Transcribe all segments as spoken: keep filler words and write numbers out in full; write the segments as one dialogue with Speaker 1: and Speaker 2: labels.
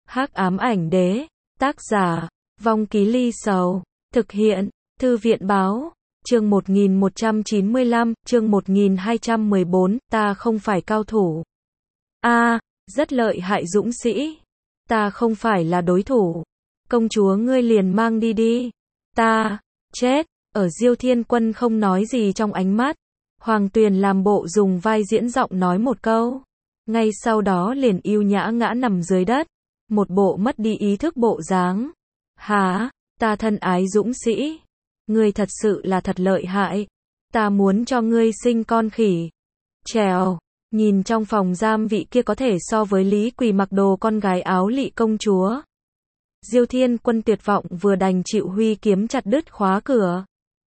Speaker 1: Hắc ám ảnh đế, tác giả, Vong Ký Ly Sầu, thực hiện, Thư viện báo, chương một nghìn một trăm chín mươi lăm, chương một nghìn hai trăm mười bốn, ta không phải cao thủ. A, à, rất lợi hại dũng sĩ. Ta không phải là đối thủ. Công chúa ngươi liền mang đi đi. Ta, chết, ở Diêu Thiên Quân không nói gì trong ánh mắt. Hoàng Tuyền làm bộ dùng vai diễn giọng nói một câu. Ngay sau đó liền yêu nhã ngã nằm dưới đất. Một bộ mất đi ý thức bộ dáng. Hả, ta thân ái dũng sĩ. Ngươi thật sự là thật lợi hại. Ta muốn cho ngươi sinh con khỉ. Trèo, nhìn trong phòng giam vị kia có thể so với Lý Quỳ mặc đồ con gái áo lị công chúa. Diêu Thiên Quân tuyệt vọng vừa đành chịu huy kiếm chặt đứt khóa cửa.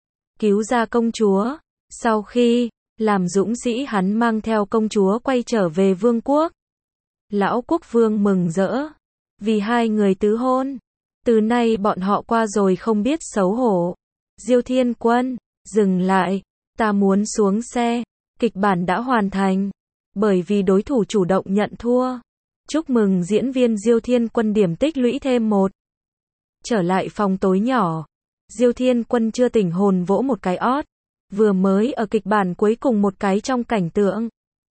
Speaker 1: Cứu ra công chúa. Sau khi làm dũng sĩ hắn mang theo công chúa quay trở về vương quốc. Lão quốc vương mừng rỡ. Vì hai người tứ hôn. Từ nay bọn họ qua rồi không biết xấu hổ. Diêu Thiên Quân, dừng lại. Ta muốn xuống xe. Kịch bản đã hoàn thành. Bởi vì đối thủ chủ động nhận thua. Chúc mừng diễn viên Diêu Thiên Quân điểm tích lũy thêm một. Trở lại phòng tối nhỏ. Diêu Thiên Quân chưa tỉnh hồn vỗ một cái ót. Vừa mới ở kịch bản cuối cùng một cái trong cảnh tượng.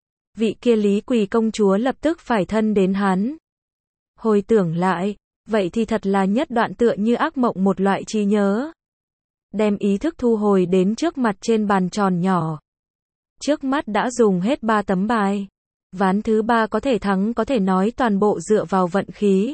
Speaker 1: Vị kia Lý Quỳ công chúa lập tức phải thân đến hắn. Hồi tưởng lại, vậy thì thật là nhất đoạn tựa như ác mộng một loại trí nhớ. Đem ý thức thu hồi đến trước mặt trên bàn tròn nhỏ. Trước mắt đã dùng hết ba tấm bài. Ván thứ ba có thể thắng có thể nói toàn bộ dựa vào vận khí.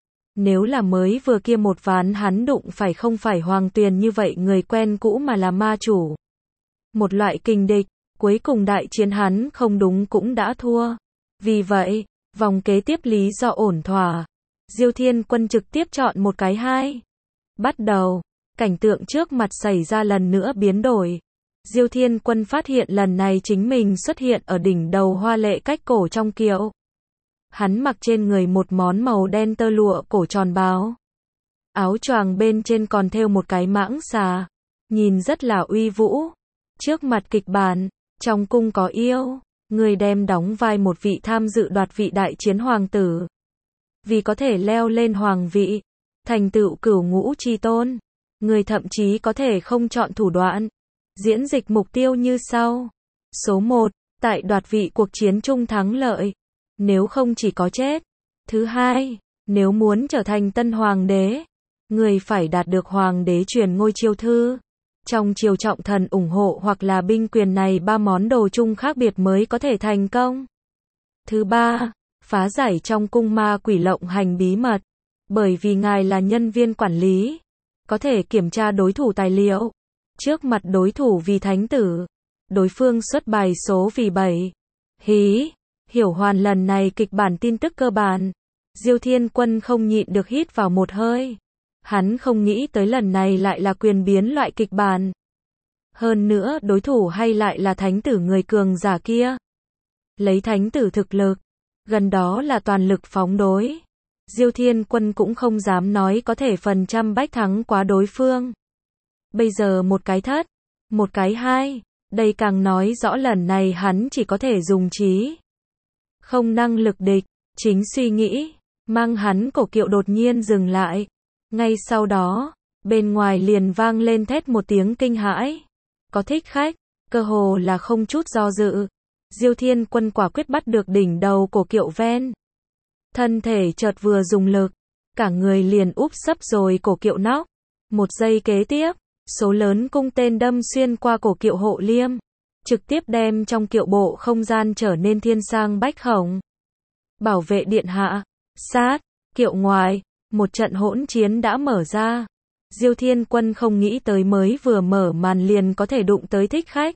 Speaker 1: Nếu là mới vừa kia một ván hắn đụng phải không phải Hoàng Tuyền như vậy người quen cũ mà là ma chủ. Một loại kình địch, cuối cùng đại chiến hắn không đúng cũng đã thua. Vì vậy, vòng kế tiếp lý do ổn thỏa. Diêu Thiên Quân trực tiếp chọn một cái hai. Bắt đầu, cảnh tượng trước mặt xảy ra lần nữa biến đổi. Diêu Thiên Quân phát hiện lần này chính mình xuất hiện ở đỉnh đầu hoa lệ cách cổ trong kiệu. Hắn mặc trên người một món màu đen tơ lụa cổ tròn báo. Áo choàng bên trên còn thêu một cái mãng xà. Nhìn rất là uy vũ. Trước mặt kịch bản, trong cung có yêu. Người đem đóng vai một vị tham dự đoạt vị đại chiến hoàng tử. Vì có thể leo lên hoàng vị, thành tựu cửu ngũ chi tôn. Người thậm chí có thể không chọn thủ đoạn. Diễn dịch mục tiêu như sau. Số một, tại đoạt vị cuộc chiến chung thắng lợi. Nếu không chỉ có chết. Thứ hai, nếu muốn trở thành tân hoàng đế, người phải đạt được hoàng đế truyền ngôi chiêu thư. Trong triều trọng thần ủng hộ hoặc là binh quyền này ba món đồ chung khác biệt mới có thể thành công. Thứ ba, phá giải trong cung ma quỷ lộng hành bí mật. Bởi vì ngài là nhân viên quản lý, có thể kiểm tra đối thủ tài liệu. Trước mặt đối thủ vì thánh tử, đối phương xuất bài số vì bảy. Hí, hiểu hoàn lần này kịch bản tin tức cơ bản. Diêu Thiên Quân không nhịn được hít vào một hơi. Hắn không nghĩ tới lần này lại là quyền biến loại kịch bản. Hơn nữa đối thủ hay lại là thánh tử người cường giả kia. Lấy thánh tử thực lực, gần đó là toàn lực phóng đối. Diêu Thiên Quân cũng không dám nói có thể phần trăm bách thắng quá đối phương. Bây giờ một cái thất, một cái hai, đây càng nói rõ lần này hắn chỉ có thể dùng trí. Không năng lực địch, chính suy nghĩ, mang hắn cổ kiệu đột nhiên dừng lại. Ngay sau đó, bên ngoài liền vang lên thét một tiếng kinh hãi. Có thích khách, cơ hồ là không chút do dự. Diêu Thiên Quân quả quyết bắt được đỉnh đầu cổ kiệu ven. Thân thể chợt vừa dùng lực, cả người liền úp sấp rồi cổ kiệu nóc. Một giây kế tiếp, số lớn cung tên đâm xuyên qua cổ kiệu hộ liêm, trực tiếp đem trong kiệu bộ không gian trở nên thiên sang bách khổng. Bảo vệ điện hạ, sát, kiệu ngoài, một trận hỗn chiến đã mở ra. Diêu Thiên Quân không nghĩ tới mới vừa mở màn liền có thể đụng tới thích khách.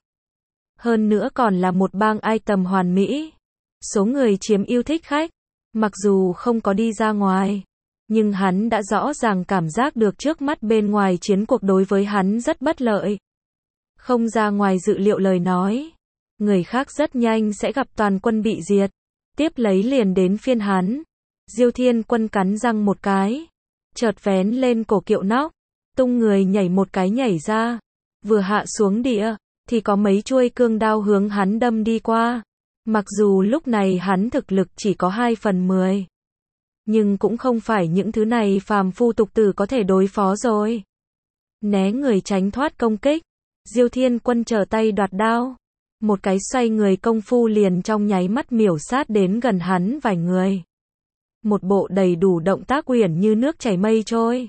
Speaker 1: Hơn nữa còn là một bang item hoàn mỹ. Số người chiếm ưu thích khách, mặc dù không có đi ra ngoài, nhưng hắn đã rõ ràng cảm giác được trước mắt bên ngoài chiến cuộc đối với hắn rất bất lợi. Không ra ngoài dự liệu lời nói, người khác rất nhanh sẽ gặp toàn quân bị diệt. Tiếp lấy liền đến phiên hắn. Diêu Thiên Quân cắn răng một cái, chợt vén lên cổ kiệu nóc, tung người nhảy một cái nhảy ra. Vừa hạ xuống địa, thì có mấy chuôi cương đao hướng hắn đâm đi qua. Mặc dù lúc này hắn thực lực chỉ có hai phần mười. nhưng cũng không phải những thứ này phàm phu tục tử có thể đối phó rồi. Né người tránh thoát công kích, Diêu Thiên Quân trở tay đoạt đao, một cái xoay người công phu liền trong nháy mắt miểu sát đến gần hắn vài người. Một bộ đầy đủ động tác uyển như nước chảy mây trôi.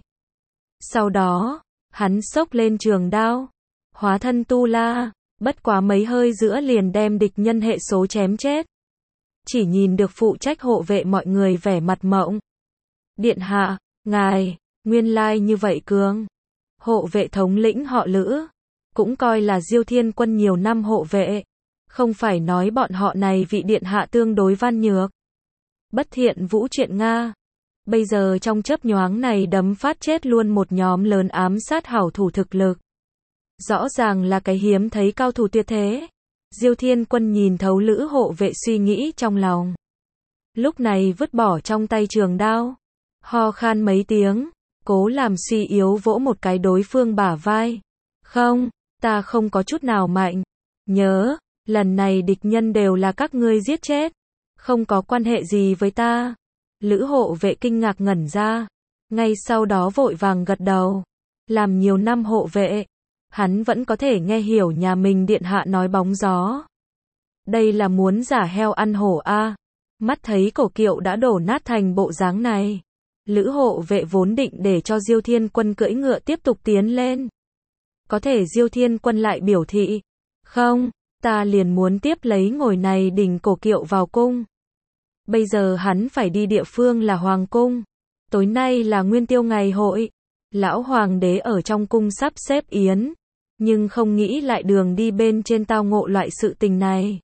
Speaker 1: Sau đó, hắn xốc lên trường đao, hóa thân tu la, bất quá mấy hơi giữa liền đem địch nhân hệ số chém chết. Chỉ nhìn được phụ trách hộ vệ mọi người vẻ mặt mộng. Điện hạ, ngài, nguyên lai như vậy cường. Hộ vệ thống lĩnh họ Lữ, cũng coi là Diêu Thiên Quân nhiều năm hộ vệ. Không phải nói bọn họ này vị điện hạ tương đối văn nhược. Bất thiện vũ chuyện Nga. Bây giờ trong chớp nhoáng này đấm phát chết luôn một nhóm lớn ám sát hảo thủ thực lực. Rõ ràng là cái hiếm thấy cao thủ tuyệt thế. Diêu Thiên Quân nhìn thấu Lữ hộ vệ suy nghĩ trong lòng. Lúc này vứt bỏ trong tay trường đao. Ho khan mấy tiếng, cố làm suy yếu vỗ một cái đối phương bả vai. Không, ta không có chút nào mạnh. Nhớ, lần này địch nhân đều là các ngươi giết chết. Không có quan hệ gì với ta. Lữ hộ vệ kinh ngạc ngẩn ra. Ngay sau đó vội vàng gật đầu. Làm nhiều năm hộ vệ, hắn vẫn có thể nghe hiểu nhà mình điện hạ nói bóng gió. Đây là muốn giả heo ăn hổ a. Mắt thấy cổ kiệu đã đổ nát thành bộ dáng này. Lữ hộ vệ vốn định để cho Diêu Thiên Quân cưỡi ngựa tiếp tục tiến lên. Có thể Diêu Thiên Quân lại biểu thị. Không, ta liền muốn tiếp lấy ngồi này đỉnh cổ kiệu vào cung. Bây giờ hắn phải đi địa phương là Hoàng cung. Tối nay là Nguyên Tiêu ngày hội. Lão Hoàng đế ở trong cung sắp xếp yến. Nhưng không nghĩ lại đường đi bên trên tao ngộ loại sự tình này.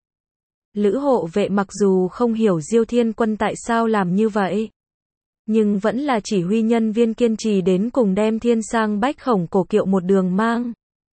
Speaker 1: Lữ hộ vệ mặc dù không hiểu Diêu Thiên Quân tại sao làm như vậy. Nhưng vẫn là chỉ huy nhân viên kiên trì đến cùng đem thiên sang bách khổng cổ kiệu một đường mang.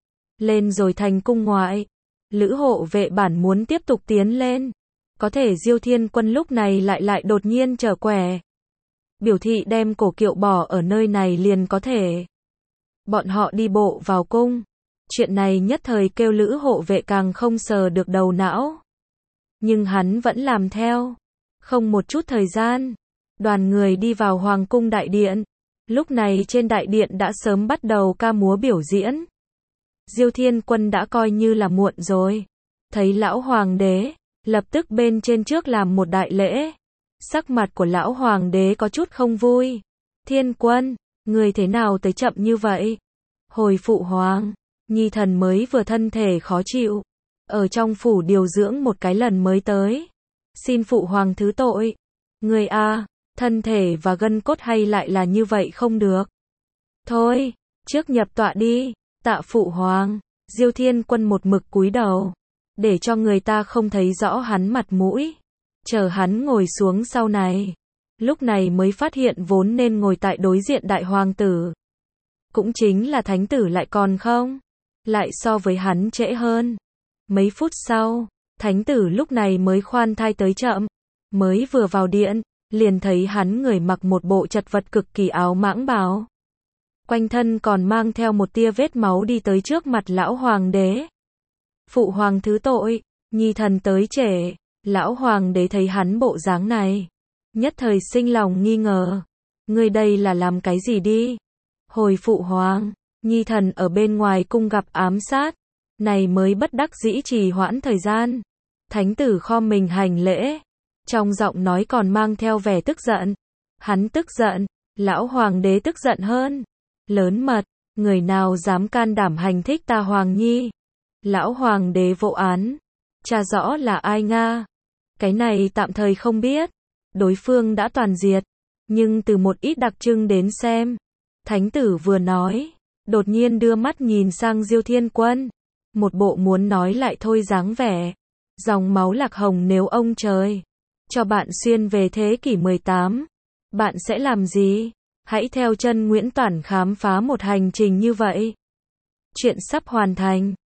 Speaker 1: Lên rồi thành cung ngoại. Lữ hộ vệ bản muốn tiếp tục tiến lên. Có thể Diêu Thiên Quân lúc này lại lại đột nhiên trở quẻ. Biểu thị đem cổ kiệu bỏ ở nơi này liền có thể. Bọn họ đi bộ vào cung. Chuyện này nhất thời kêu Lữ hộ vệ càng không sờ được đầu não. Nhưng hắn vẫn làm theo. Không một chút thời gian. Đoàn người đi vào Hoàng cung đại điện. Lúc này trên đại điện đã sớm bắt đầu ca múa biểu diễn. Diêu Thiên Quân đã coi như là muộn rồi. Thấy lão hoàng đế, lập tức bên trên trước làm một đại lễ. Sắc mặt của lão hoàng đế có chút không vui. Thiên Quân, người thế nào tới chậm như vậy? Hồi phụ hoàng, nhi thần mới vừa thân thể khó chịu. Ở trong phủ điều dưỡng một cái lần mới tới. Xin phụ hoàng thứ tội. Người a, thân thể và gân cốt hay lại là như vậy không được. Thôi, trước nhập tọa đi. Tạ phụ hoàng. Diêu Thiên Quân một mực cúi đầu. Để cho người ta không thấy rõ hắn mặt mũi. Chờ hắn ngồi xuống sau này. Lúc này mới phát hiện vốn nên ngồi tại đối diện đại hoàng tử. Cũng chính là thánh tử lại còn không. Lại so với hắn trễ hơn. Mấy phút sau, thánh tử lúc này mới khoan thai tới chậm. Mới vừa vào điện, liền thấy hắn người mặc một bộ chật vật cực kỳ áo mãng bào. Quanh thân còn mang theo một tia vết máu đi tới trước mặt lão hoàng đế. Phụ hoàng thứ tội, nhi thần tới trễ. Lão hoàng đế thấy hắn bộ dáng này. Nhất thời sinh lòng nghi ngờ. Ngươi đây là làm cái gì đi? Hồi phụ hoàng, nhi thần ở bên ngoài cung gặp ám sát. Này mới bất đắc dĩ trì hoãn thời gian. Thánh tử khom mình hành lễ. Trong giọng nói còn mang theo vẻ tức giận. Hắn tức giận, lão hoàng đế tức giận hơn. Lớn mật, người nào dám can đảm hành thích ta hoàng nhi? Lão hoàng đế vỗ án. Cha rõ là ai Nga? Cái này tạm thời không biết. Đối phương đã toàn diệt. Nhưng từ một ít đặc trưng đến xem. Thánh tử vừa nói. Đột nhiên đưa mắt nhìn sang Diêu Thiên Quân. Một bộ muốn nói lại thôi dáng vẻ. Dòng máu lạc hồng nếu ông trời. Cho bạn xuyên về thế kỷ mười tám. Bạn sẽ làm gì? Hãy theo chân Nguyễn Toản khám phá một hành trình như vậy. Chuyện sắp hoàn thành.